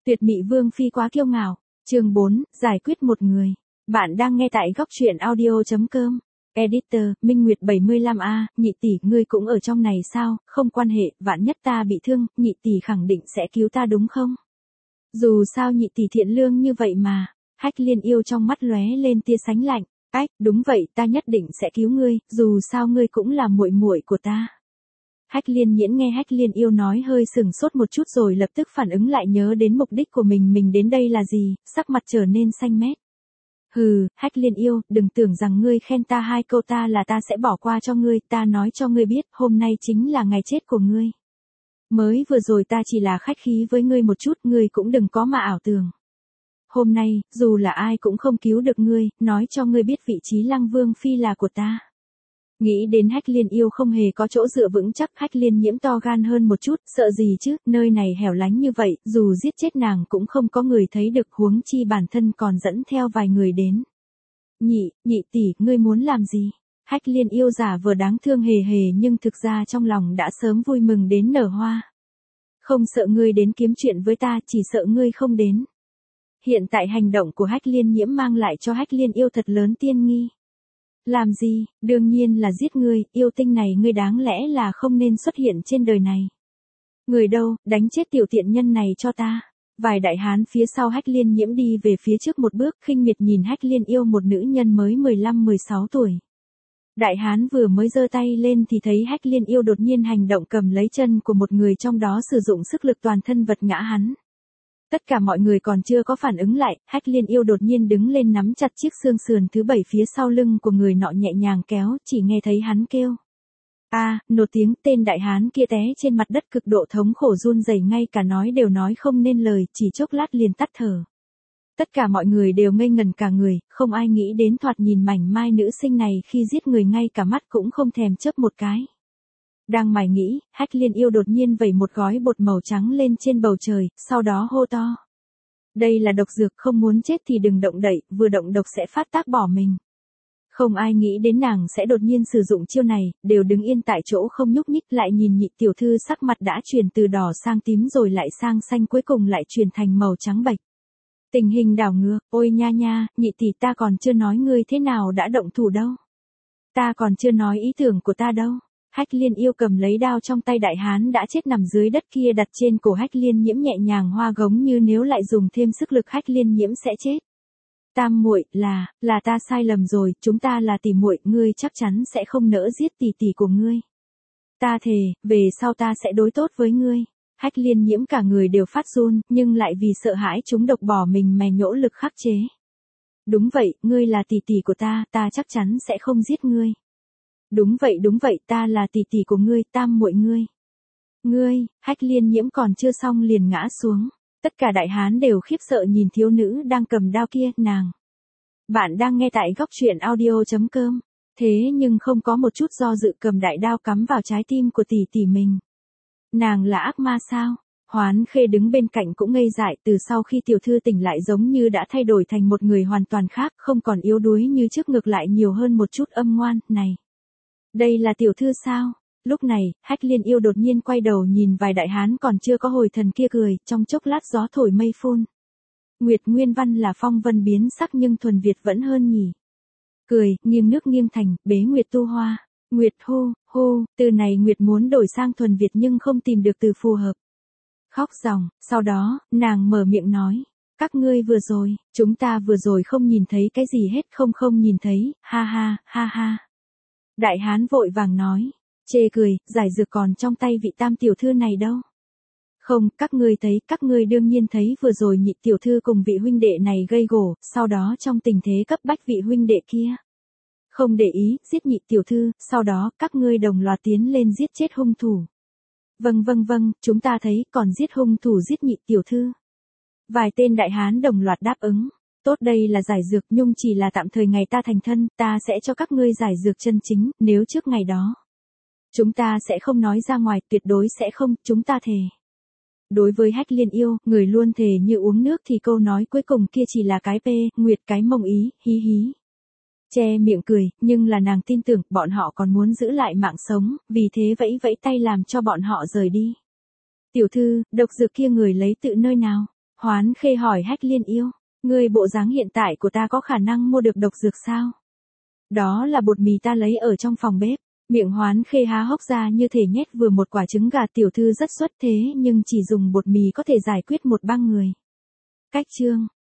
Tuyệt Mị Vương phi quá kiêu ngạo. Chương 4, giải quyết một người. Bạn đang nghe tại góc truyện audio.com. Editor, Minh Nguyệt 75A, nhị tỷ, ngươi cũng ở trong này sao? Không quan hệ, vạn nhất ta bị thương, nhị tỷ khẳng định sẽ cứu ta đúng không? Dù sao nhị tỷ thiện lương như vậy mà. Hách Liên Yêu trong mắt lóe lên tia sánh lạnh. Ách, đúng vậy, ta nhất định sẽ cứu ngươi, dù sao ngươi cũng là muội muội của ta. Hách Liên Nhiễn nghe Hách Liên Yêu nói hơi sừng sốt một chút rồi lập tức phản ứng lại nhớ đến mục đích của mình đến đây là gì, sắc mặt trở nên xanh mét. Hừ, Hách Liên Yêu, đừng tưởng rằng ngươi khen ta 2 câu ta là ta sẽ bỏ qua cho ngươi, ta nói cho ngươi biết, hôm nay chính là ngày chết của ngươi. Mới vừa rồi ta chỉ là khách khí với ngươi một chút, ngươi cũng đừng có mà ảo tưởng. Hôm nay, dù là ai cũng không cứu được ngươi, nói cho ngươi biết vị trí Lăng Vương phi là của ta. Nghĩ đến Hách Liên Yêu không hề có chỗ dựa vững chắc, Hách Liên Nhiễm to gan hơn một chút, sợ gì chứ, nơi này hẻo lánh như vậy, dù giết chết nàng cũng không có người thấy được, huống chi bản thân còn dẫn theo vài người đến. Nhị tỷ, ngươi muốn làm gì? Hách Liên Yêu giả vờ đáng thương hề hề nhưng thực ra trong lòng đã sớm vui mừng đến nở hoa. Không sợ ngươi đến kiếm chuyện với ta, chỉ sợ ngươi không đến. Hiện tại hành động của Hách Liên Nhiễm mang lại cho Hách Liên Yêu thật lớn tiên nghi. Làm gì, đương nhiên là giết ngươi, yêu tinh này ngươi đáng lẽ là không nên xuất hiện trên đời này. Người đâu, đánh chết tiểu tiện nhân này cho ta. Vài đại hán phía sau Hách Liên Nhiễm đi về phía trước một bước, khinh miệt nhìn Hách Liên Yêu, một nữ nhân mới 15-16 tuổi. Đại hán vừa mới giơ tay lên thì thấy Hách Liên Yêu đột nhiên hành động, cầm lấy chân của một người trong đó sử dụng sức lực toàn thân vật ngã hắn. Tất cả mọi người còn chưa có phản ứng lại, Hách Liên Yêu đột nhiên đứng lên nắm chặt chiếc xương sườn thứ 7 phía sau lưng của người nọ nhẹ nhàng kéo, chỉ nghe thấy hắn kêu. Nột tiếng, tên đại hán kia té trên mặt đất cực độ thống khổ run rẩy, ngay cả nói đều nói không nên lời, chỉ chốc lát liền tắt thở. Tất cả mọi người đều ngây ngần cả người, không ai nghĩ đến thoạt nhìn mảnh mai nữ sinh này khi giết người ngay cả mắt cũng không thèm chớp một cái. Đang mải nghĩ, Hách Liên Yêu đột nhiên vẩy một gói bột màu trắng lên trên bầu trời, sau đó hô to. Đây là độc dược, không muốn chết thì đừng động đậy, vừa động độc sẽ phát tác bỏ mình. Không ai nghĩ đến nàng sẽ đột nhiên sử dụng chiêu này, đều đứng yên tại chỗ không nhúc nhích, lại nhìn nhị tiểu thư sắc mặt đã chuyển từ đỏ sang tím rồi lại sang xanh, cuối cùng lại chuyển thành màu trắng bệch. Tình hình đảo ngược, ôi nha, nhị tỷ, ta còn chưa nói ngươi thế nào đã động thủ đâu. Ta còn chưa nói ý tưởng của ta đâu. Hách Liên Yêu cầm lấy đao trong tay đại hán đã chết nằm dưới đất kia đặt trên cổ Hách Liên Nhiễm, nhẹ nhàng hoa gống như nếu lại dùng thêm sức lực Hách Liên Nhiễm sẽ chết. Tam muội, là ta sai lầm rồi, chúng ta là tỷ muội, ngươi chắc chắn sẽ không nỡ giết tỷ tỷ của ngươi. Ta thề, về sau ta sẽ đối tốt với ngươi. Hách Liên Nhiễm cả người đều phát run, nhưng lại vì sợ hãi chúng độc bỏ mình mà nỗ lực khắc chế. Đúng vậy, ngươi là tỷ tỷ của ta chắc chắn sẽ không giết ngươi. Đúng vậy, ta là tỷ tỷ của ngươi, tam muội ngươi. Ngươi, Hách Liên Nhiễm còn chưa xong liền ngã xuống. Tất cả đại hán đều khiếp sợ nhìn thiếu nữ đang cầm đao kia, nàng. Bạn đang nghe tại góc truyện audio.com. Thế nhưng không có một chút do dự cầm đại đao cắm vào trái tim của tỷ tỷ mình. Nàng là ác ma sao? Hoán Khê đứng bên cạnh cũng ngây dại, từ sau khi tiểu thư tỉnh lại giống như đã thay đổi thành một người hoàn toàn khác, không còn yếu đuối như trước, ngược lại nhiều hơn một chút âm ngoan, này. Đây là tiểu thư sao? Lúc này, Hách Liên Yêu đột nhiên quay đầu nhìn vài đại hán còn chưa có hồi thần kia cười, trong chốc lát gió thổi mây phun. Nguyệt nguyên văn là phong vân biến sắc nhưng thuần Việt vẫn hơn nhỉ. Cười, nghiêng nước nghiêng thành, bế Nguyệt tu hoa. Nguyệt hô, từ này Nguyệt muốn đổi sang thuần Việt nhưng không tìm được từ phù hợp. Khóc ròng, sau đó, nàng mở miệng nói. Các ngươi vừa rồi, chúng ta vừa rồi không nhìn thấy cái gì hết, không nhìn thấy, ha. Đại hán vội vàng nói, chê cười, giải dược còn trong tay vị tam tiểu thư này đâu. Không, các ngươi thấy, các ngươi đương nhiên thấy, vừa rồi nhị tiểu thư cùng vị huynh đệ này gây gổ, sau đó trong tình thế cấp bách vị huynh đệ kia. Không để ý, giết nhị tiểu thư, sau đó, các ngươi đồng loạt tiến lên giết chết hung thủ. Vâng, chúng ta thấy, còn giết hung thủ giết nhị tiểu thư. Vài tên đại hán đồng loạt đáp ứng. Tốt, đây là giải dược, nhưng chỉ là tạm thời, ngày ta thành thân, ta sẽ cho các ngươi giải dược chân chính, nếu trước ngày đó. Chúng ta sẽ không nói ra ngoài, tuyệt đối sẽ không, chúng ta thề. Đối với Hách Liên Yêu, người luôn thề như uống nước thì câu nói cuối cùng kia chỉ là cái Nguyệt cái mông ý, hí. Che miệng cười, nhưng là nàng tin tưởng, bọn họ còn muốn giữ lại mạng sống, vì thế vẫy tay làm cho bọn họ rời đi. Tiểu thư, độc dược kia người lấy tự nơi nào? Hoán Khê hỏi Hách Liên yêu, ngươi bộ dáng hiện tại của ta có khả năng mua được độc dược sao? Đó là bột mì ta lấy ở trong phòng bếp. Miệng Hoán Khê há hốc ra như thể nhét vừa một quả trứng gà, tiểu thư rất xuất thế nhưng chỉ dùng bột mì có thể giải quyết một băng người. Cách chương